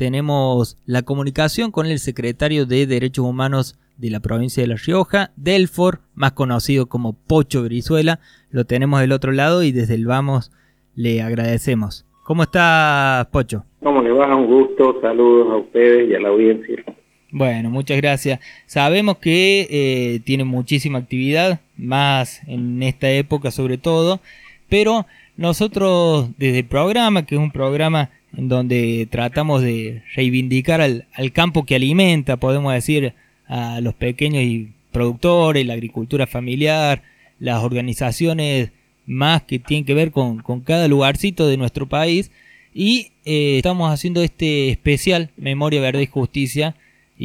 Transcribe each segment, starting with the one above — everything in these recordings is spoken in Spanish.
tenemos la comunicación con el secretario de Derechos Humanos de la provincia de La Rioja, Delfor, más conocido como Pocho Brizuela. Lo tenemos del otro lado y desde el Vamos le agradecemos. ¿Cómo está, Pocho? ¿Cómo le va? Un gusto, saludos a ustedes y a la audiencia. Bueno, muchas gracias. Sabemos que tiene muchísima actividad, más en esta época sobre todo, pero nosotros desde el programa, que es un programa en donde tratamos de reivindicar al campo que alimenta, podemos decir, a los pequeños y productores, la agricultura familiar, las organizaciones más que tienen que ver con cada lugarcito de nuestro país, y estamos haciendo este especial Memoria, Verdad y Justicia,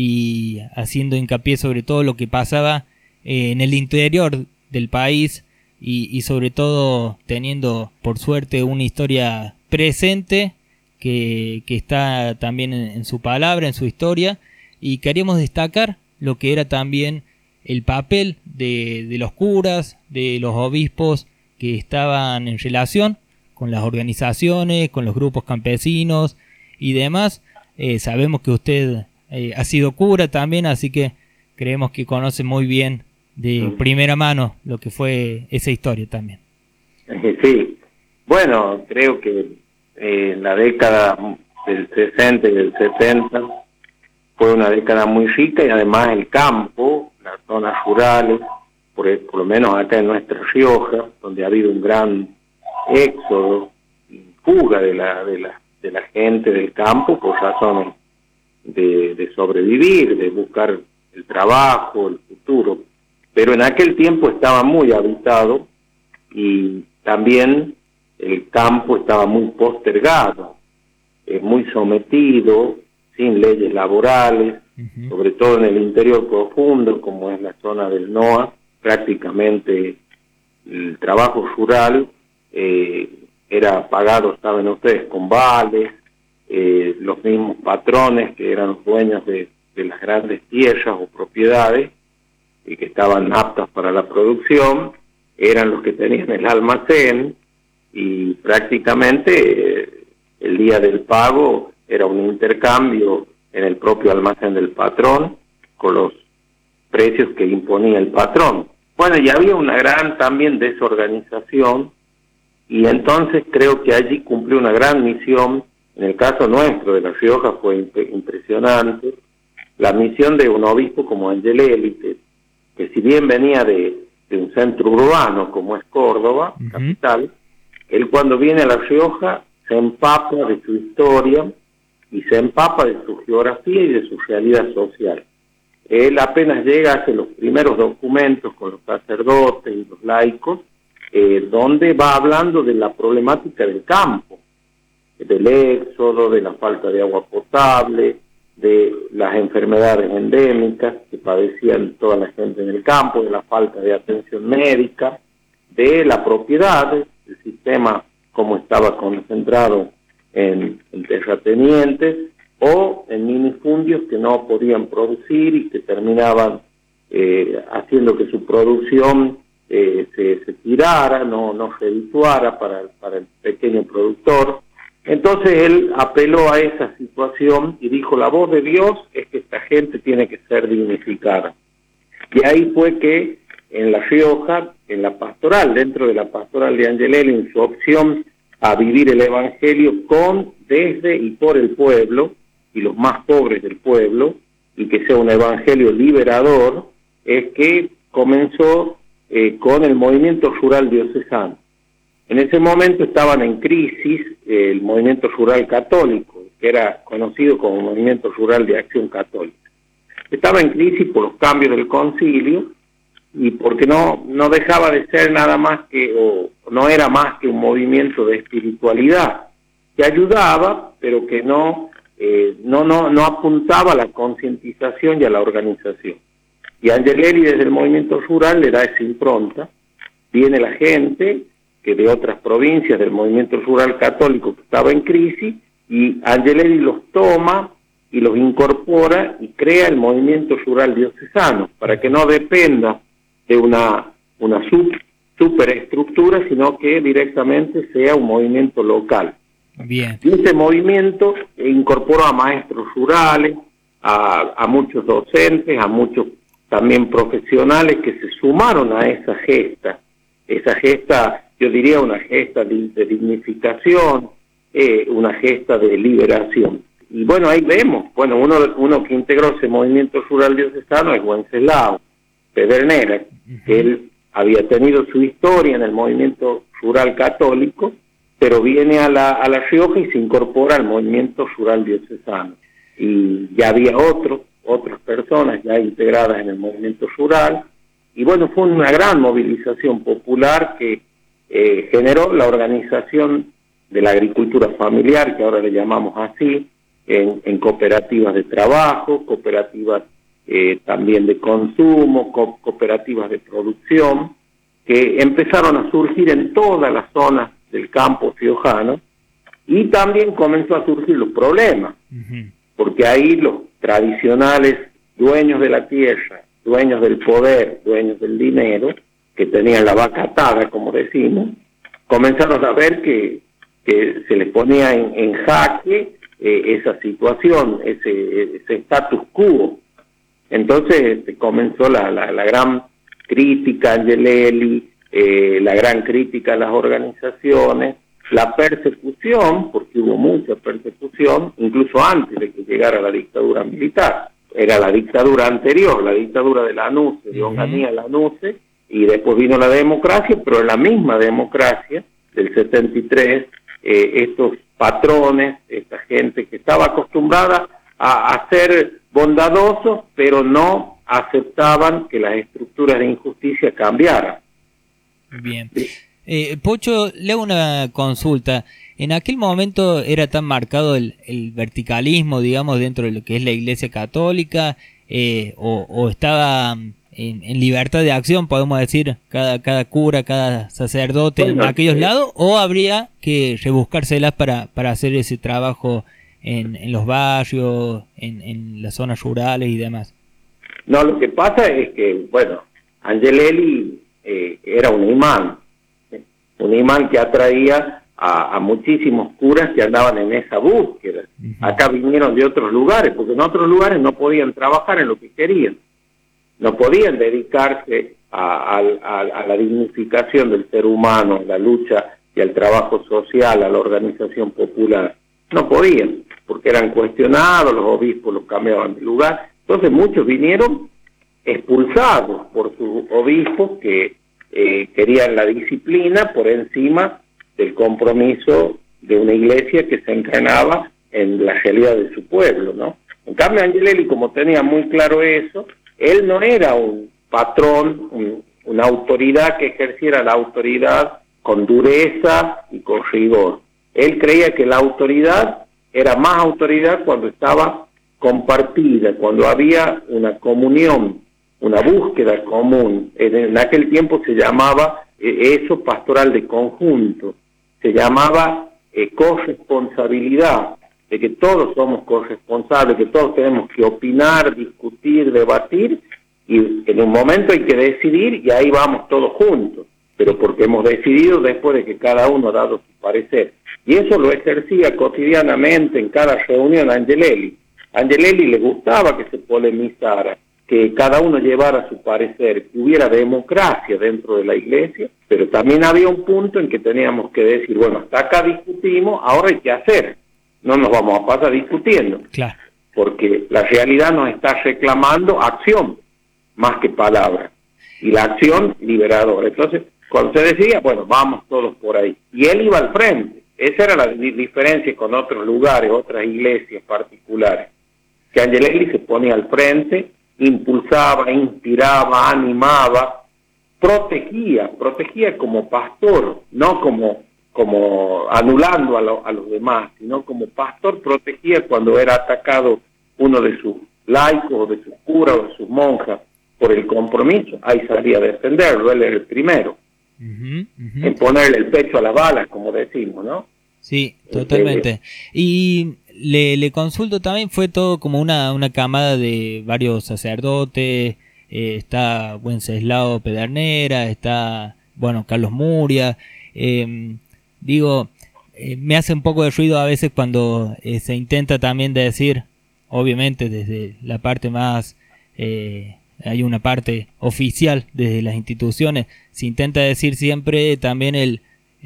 y haciendo hincapié sobre todo lo que pasaba en el interior del país y sobre todo teniendo por suerte una historia presente que está también en su palabra, en su historia, y queríamos destacar lo que era también el papel de los curas, de los obispos que estaban en relación con las organizaciones, con los grupos campesinos y demás. Sabemos que usted ha sido cura también, así que creemos que conoce muy bien de primera mano lo que fue esa historia también. Sí, bueno, creo que en la década del 60 y del 70 fue una década muy rica, y además el campo, las zonas rurales, por lo menos acá en nuestra Rioja, donde ha habido un gran éxodo y fuga de la gente del campo por razones de sobrevivir, de buscar el trabajo, el futuro. Pero en aquel tiempo estaba muy habitado y también el campo estaba muy postergado, muy sometido, sin leyes laborales, sobre todo en el interior profundo, como es la zona del NOA. Prácticamente el trabajo rural era pagado, saben ustedes, con vales. Los mismos patrones que eran los dueños de las grandes tierras o propiedades y que estaban aptas para la producción, eran los que tenían el almacén, y prácticamente el día del pago era un intercambio en el propio almacén del patrón con los precios que imponía el patrón. Bueno, y había una gran también desorganización, y entonces creo que allí cumplió una gran misión. En el caso nuestro de La Rioja fue impresionante la misión de un obispo como Angelelli, que si bien venía de un centro urbano como es Córdoba, capital, él cuando viene a La Rioja se empapa de su historia y se empapa de su geografía y de su realidad social. Él apenas llega, hace los primeros documentos con los sacerdotes y los laicos, donde va hablando de la problemática del campo, del éxodo, de la falta de agua potable, de las enfermedades endémicas que padecían toda la gente en el campo, de la falta de atención médica, de la propiedad, el sistema como estaba concentrado en terratenientes o en minifundios que no podían producir y que terminaban haciendo que su producción se tirara, no redituara para el pequeño productor. Entonces él apeló a esa situación y dijo: la voz de Dios es que esta gente tiene que ser dignificada. Y ahí fue que en La Rioja, en la pastoral, dentro de la pastoral de Angelelli, en su opción a vivir el Evangelio con, desde y por el pueblo, y los más pobres del pueblo, y que sea un Evangelio liberador, es que comenzó con el movimiento rural diocesano. En ese momento estaban en crisis el movimiento rural católico, que era conocido como Movimiento Rural de Acción Católica. Estaba en crisis por los cambios del concilio y porque no dejaba de ser nada más que, o no era más que un movimiento de espiritualidad que ayudaba, pero que no apuntaba a la concientización y a la organización. Y Angelelli desde el movimiento rural le da esa impronta. Viene la gente que de otras provincias del movimiento rural católico que estaba en crisis, y Angelelli los toma y los incorpora y crea el movimiento rural diocesano para que no dependa de una superestructura, sino que directamente sea un movimiento local. Bien. Y ese movimiento incorporó a maestros rurales, a muchos docentes, a muchos también profesionales que se sumaron a esa gesta. Esa gesta, yo diría una gesta de dignificación, una gesta de liberación. Y bueno, ahí vemos, bueno, uno que integró ese movimiento rural diocesano es Wenceslao Pedernera, que él había tenido su historia en el movimiento rural católico, pero viene a La Rioja y se incorpora al movimiento rural diocesano. Y ya había otras personas ya integradas en el movimiento rural, y bueno, fue una gran movilización popular que generó la organización de la agricultura familiar, que ahora le llamamos así, en cooperativas de trabajo, cooperativas también de consumo, cooperativas de producción, que empezaron a surgir en todas las zonas del campo riojano, y también comenzó a surgir los problemas, porque ahí los tradicionales dueños de la tierra, dueños del poder, dueños del dinero, que tenían la vaca atada, como decimos, comenzaron a ver que se les ponía en jaque esa situación, ese status quo. Entonces comenzó la gran crítica a Angelelli, la gran crítica a las organizaciones, la persecución, porque hubo mucha persecución, incluso antes de que llegara la dictadura militar. Era la dictadura anterior, la dictadura de Lanusse, de Onganía Lanusse, y después vino la democracia, pero en la misma democracia del 73, estos patrones, esta gente que estaba acostumbrada a ser bondadosos, pero no aceptaban que las estructuras de injusticia cambiaran. Bien. Pocho, le hago una consulta. ¿En aquel momento era tan marcado el verticalismo, digamos, dentro de lo que es la Iglesia Católica? ¿O estaba en libertad de acción, podemos decir, cada cura, cada sacerdote en aquellos lados? ¿O habría que rebuscárselas para hacer ese trabajo en los barrios, en las zonas rurales y demás? No, lo que pasa es que, bueno, Angelelli era un imán que atraía a muchísimos curas que andaban en esa búsqueda. Acá vinieron de otros lugares, porque en otros lugares no podían trabajar en lo que querían, no podían dedicarse a la dignificación del ser humano, a la lucha y al trabajo social, a la organización popular. No podían, porque eran cuestionados, los obispos los cambiaban de lugar. Entonces muchos vinieron expulsados por sus obispos que querían la disciplina por encima del compromiso de una iglesia que se encarnaba en la realidad de su pueblo, ¿no? En cambio, Angelelli, como tenía muy claro eso, él no era un patrón, una autoridad que ejerciera la autoridad con dureza y con rigor. Él creía que la autoridad era más autoridad cuando estaba compartida, cuando había una comunión, una búsqueda común. En aquel tiempo se llamaba eso pastoral de conjunto, se llamaba corresponsabilidad, de que todos somos corresponsables, que todos tenemos que opinar, discutir, debatir, y en un momento hay que decidir y ahí vamos todos juntos, pero porque hemos decidido después de que cada uno ha dado su parecer. Y eso lo ejercía cotidianamente en cada reunión Angelelli. A Angelelli le gustaba que se polemizara, que cada uno llevara su parecer, que hubiera democracia dentro de la iglesia, pero también había un punto en que teníamos que decir, bueno, hasta acá discutimos, ahora hay que hacer, no nos vamos a pasar discutiendo, claro, porque la realidad nos está reclamando acción, más que palabras, y la acción liberadora. Entonces, cuando se decía, bueno, vamos todos por ahí, y él iba al frente. Esa era la diferencia con otros lugares, otras iglesias particulares, que Angelelli se ponía al frente, impulsaba, inspiraba, animaba, protegía como pastor, no como anulando a los demás, sino como pastor protegía cuando era atacado uno de sus laicos, o de sus curas, o de sus monjas, por el compromiso. Ahí salía a defenderlo, él era el primero, en ponerle el pecho a las balas, como decimos, ¿no? Sí, totalmente. Y le consulto también, fue todo como una camada de varios sacerdotes, está Wenceslao Pedernera, está, bueno, Carlos Muria, digo, me hace un poco de ruido a veces cuando se intenta también decir, obviamente desde la parte más, hay una parte oficial desde las instituciones, se intenta decir siempre también el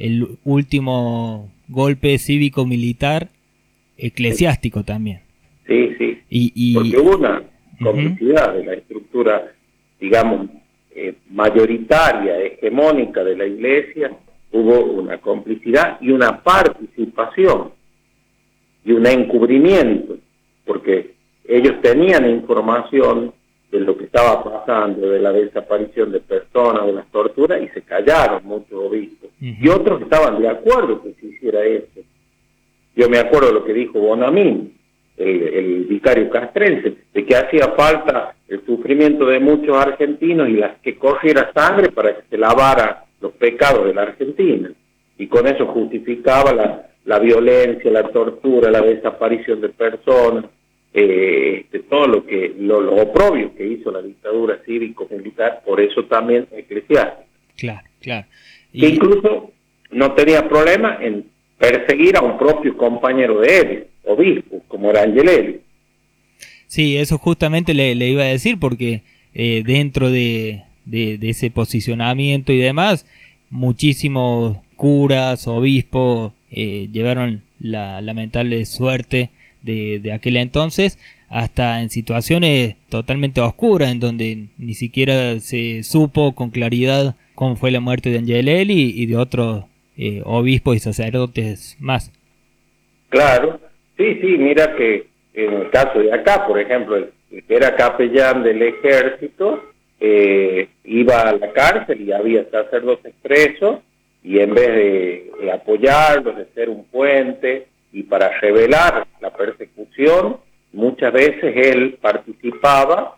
último golpe cívico-militar eclesiástico también. Sí, sí, y porque hubo una complicidad de la estructura, digamos, mayoritaria, hegemónica de la Iglesia, hubo una complicidad y una participación y un encubrimiento, porque ellos tenían información de lo que estaba pasando, de la desaparición de personas, de las torturas, y se callaron muchos obispos. Y otros estaban de acuerdo que se hiciera eso. Yo me acuerdo de lo que dijo Bonamín, el vicario castrense, de que hacía falta el sufrimiento de muchos argentinos y las que corriera sangre para que se lavara los pecados de la Argentina. Y con eso justificaba la violencia, la tortura, la desaparición de personas, todo lo oprobio que hizo la dictadura cívico-militar, por eso también eclesiástica. Claro, claro. Que incluso no tenía problema en perseguir a un propio compañero de él, obispo, como era Angelelli. Sí, eso justamente le iba a decir, porque dentro de ese posicionamiento y demás, muchísimos curas, obispos llevaron la lamentable suerte de aquel entonces, hasta en situaciones totalmente oscuras, en donde ni siquiera se supo con claridad cómo fue la muerte de Angelelli y de otros obispos y sacerdotes más. Claro, sí, mira que en el caso de acá, por ejemplo, el que era capellán del ejército, iba a la cárcel y había sacerdotes presos, y en vez de apoyarlos, de ser un puente, y para revelar la persecución, muchas veces él participaba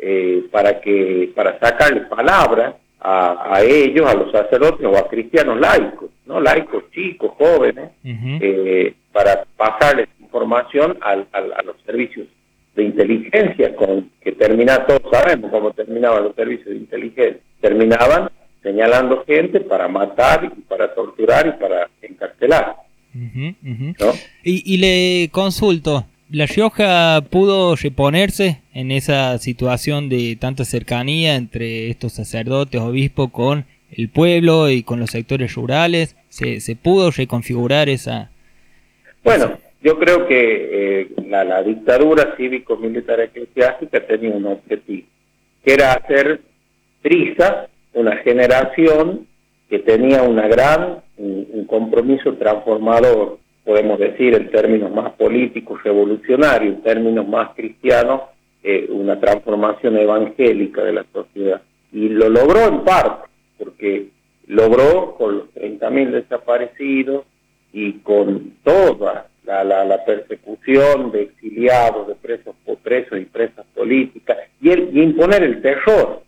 para sacarle palabra a ellos, a los sacerdotes o a cristianos laicos, ¿no? Laicos chicos, jóvenes, para pasarles información a los servicios de inteligencia, que todos sabemos cómo terminaban los servicios de inteligencia, terminaban señalando gente para matar y para torturar y para encarcelar. ¿No? Y le consulto, ¿La Rioja pudo reponerse en esa situación de tanta cercanía entre estos sacerdotes, obispos, con el pueblo y con los sectores rurales? ¿Se pudo reconfigurar esa...? Bueno, yo creo que la dictadura cívico-militar eclesiástica tenía un objetivo, que era hacer trizas una generación que tenía un compromiso transformador, podemos decir en términos más políticos, revolucionarios, en términos más cristianos, una transformación evangélica de la sociedad. Y lo logró en parte, porque logró con los 30.000 desaparecidos y con toda la persecución de exiliados, de presos y presas políticas, y imponer el terror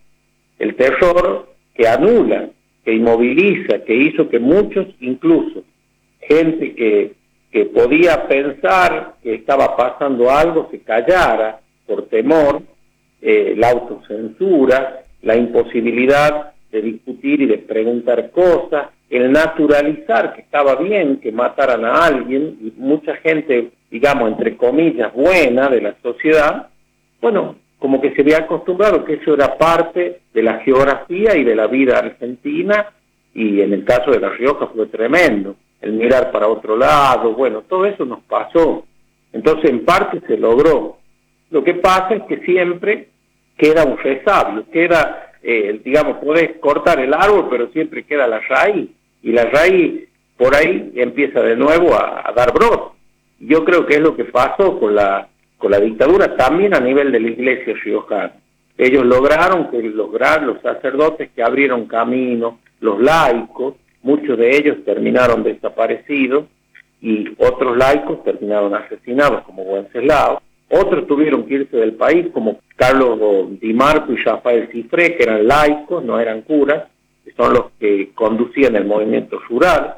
que anula, que inmoviliza, que hizo que muchos, incluso gente que podía pensar que estaba pasando algo, se callara por temor, la autocensura, la imposibilidad de discutir y de preguntar cosas, el naturalizar que estaba bien que mataran a alguien, y mucha gente, digamos, entre comillas, buena de la sociedad, bueno, como que se había acostumbrado que eso era parte de la geografía y de la vida argentina, y en el caso de La Rioja fue tremendo, el mirar para otro lado, bueno, todo eso nos pasó. Entonces, en parte se logró. Lo que pasa es que siempre queda un resabio, queda, digamos, podés cortar el árbol, pero siempre queda la raíz, y la raíz por ahí empieza de nuevo a dar brote. Yo creo que es lo que pasó con la dictadura, también a nivel de la iglesia riojana. Ellos lograron los sacerdotes que abrieron camino, los laicos, muchos de ellos terminaron desaparecidos y otros laicos terminaron asesinados, como Wenceslao. Otros tuvieron que irse del país, como Carlos Di Marco y Rafael Cifré, que eran laicos, no eran curas, que son los que conducían el movimiento rural.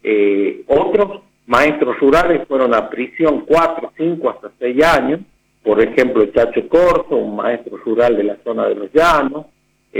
Otros maestros rurales fueron a prisión 4, 5, hasta 6 años. Por ejemplo, el Chacho Corzo, un maestro rural de la zona de los Llanos,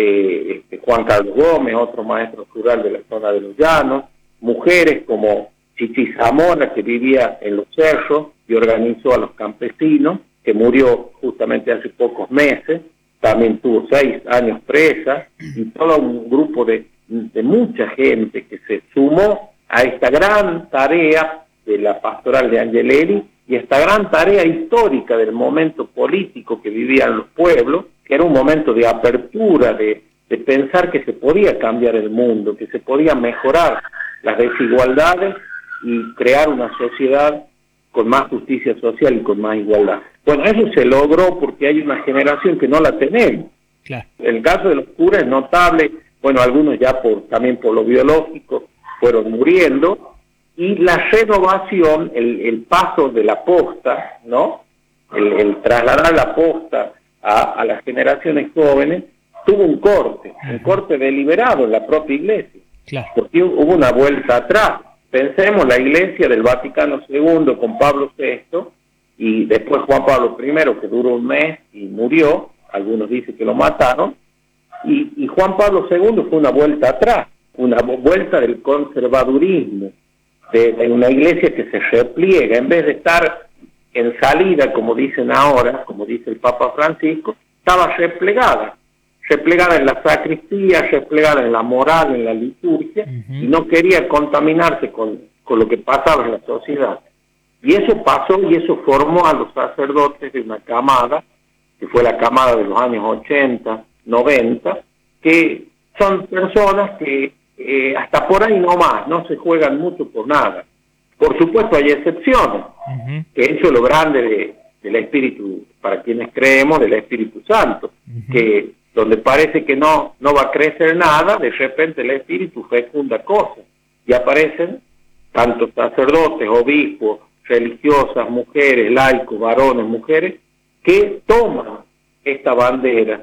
Juan Carlos Gómez, otro maestro rural de la zona de los Llanos, mujeres como Chichi Zamora, que vivía en los cerros y organizó a los campesinos, que murió justamente hace pocos meses, también tuvo 6 años presa, y todo un grupo de mucha gente que se sumó a esta gran tarea de la pastoral de Angelelli y esta gran tarea histórica del momento político que vivían los pueblos, que era un momento de apertura, de pensar que se podía cambiar el mundo, que se podía mejorar las desigualdades y crear una sociedad con más justicia social y con más igualdad. Bueno, eso se logró porque hay una generación que no la tenemos. Claro. El caso de los curas es notable, bueno, algunos ya también por lo biológico fueron muriendo, y la renovación, el paso de la posta, ¿no? El trasladar la posta a las generaciones jóvenes, tuvo un corte deliberado en la propia iglesia. Claro. Porque hubo una vuelta atrás. Pensemos la iglesia del Vaticano II con Pablo VI, y después Juan Pablo I, que duró un mes y murió, algunos dicen que lo mataron, y Juan Pablo II fue una vuelta atrás, una vuelta del conservadurismo, de una iglesia que se repliega, en vez de estar en salida, como dicen ahora, como dice el Papa Francisco, estaba replegada en la sacristía, replegada en la moral, en la liturgia, y no quería contaminarse con lo que pasaba en la sociedad. Y eso pasó, y eso formó a los sacerdotes de una camada, que fue la camada de los años 80, 90, que son personas que hasta por ahí no más, no se juegan mucho por nada. Por supuesto hay excepciones, que eso es lo grande del Espíritu, para quienes creemos, del Espíritu Santo, que donde parece que no va a crecer nada, de repente el Espíritu fecunda cosas, y aparecen tantos sacerdotes, obispos, religiosas, mujeres, laicos, varones, mujeres, que toman esta bandera,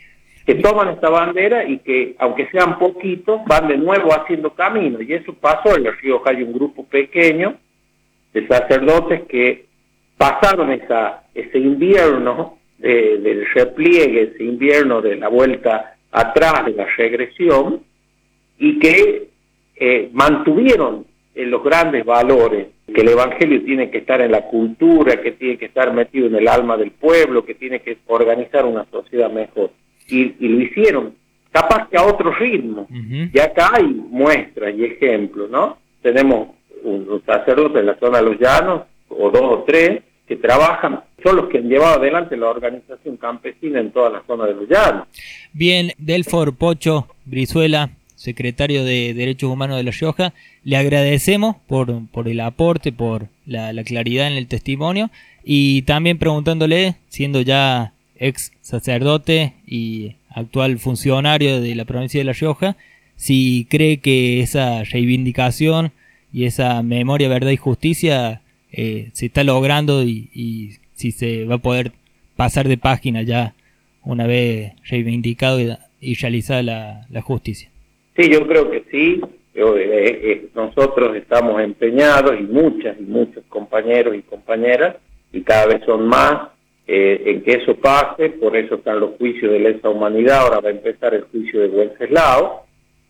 y que, aunque sean poquitos, van de nuevo haciendo camino, y eso pasó en La Rioja. Hay un grupo pequeño de sacerdotes que pasaron ese invierno del repliegue, ese invierno de la vuelta atrás, de la regresión, y que mantuvieron los grandes valores, que el Evangelio tiene que estar en la cultura, que tiene que estar metido en el alma del pueblo, que tiene que organizar una sociedad mejor. Y lo hicieron, capaz que a otro ritmo. Y acá hay muestras y ejemplos, ¿no? Tenemos un sacerdote en la zona de los Llanos, o 2 o 3, que trabajan, son los que han llevado adelante la organización campesina en toda la zona de los Llanos. Bien, Delfor Pocho Brizuela, secretario de Derechos Humanos de La Rioja, le agradecemos por el aporte, por la claridad en el testimonio, y también preguntándole, siendo ya ex sacerdote y actual funcionario de la provincia de La Rioja, si cree que esa reivindicación y esa memoria, verdad y justicia se está logrando, y si se va a poder pasar de página ya una vez reivindicado y realizada la justicia. Sí, yo creo que sí. Nosotros estamos empeñados, y muchos compañeros y compañeras, y cada vez son más, en que eso pase. Por eso están los juicios de lesa humanidad. Ahora va a empezar el juicio de Wenceslao.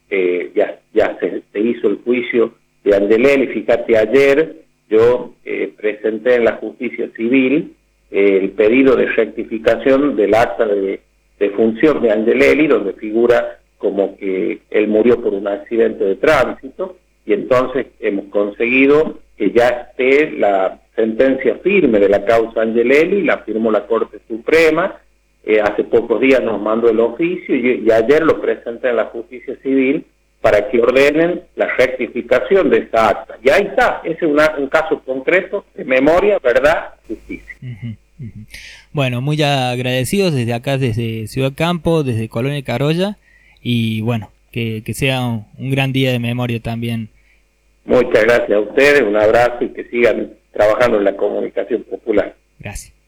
Ya se hizo el juicio de Angelelli. Fíjate, ayer yo presenté en la justicia civil el pedido de rectificación del acta de función de Angelelli, donde figura como que él murió por un accidente de tránsito, y entonces hemos conseguido que ya esté la sentencia firme de la causa Angelelli, la firmó la Corte Suprema. Hace pocos días nos mandó el oficio, y ayer lo presenté en la justicia civil para que ordenen la rectificación de esa acta. Y ahí está, ese es un caso concreto de memoria, verdad, justicia. Bueno, muy agradecidos desde acá, desde Ciudad Campo, desde Colonia Carolla, y bueno, que sea un gran día de memoria también. Muchas gracias a ustedes, un abrazo, y que sigan trabajando en la comunicación popular. Gracias.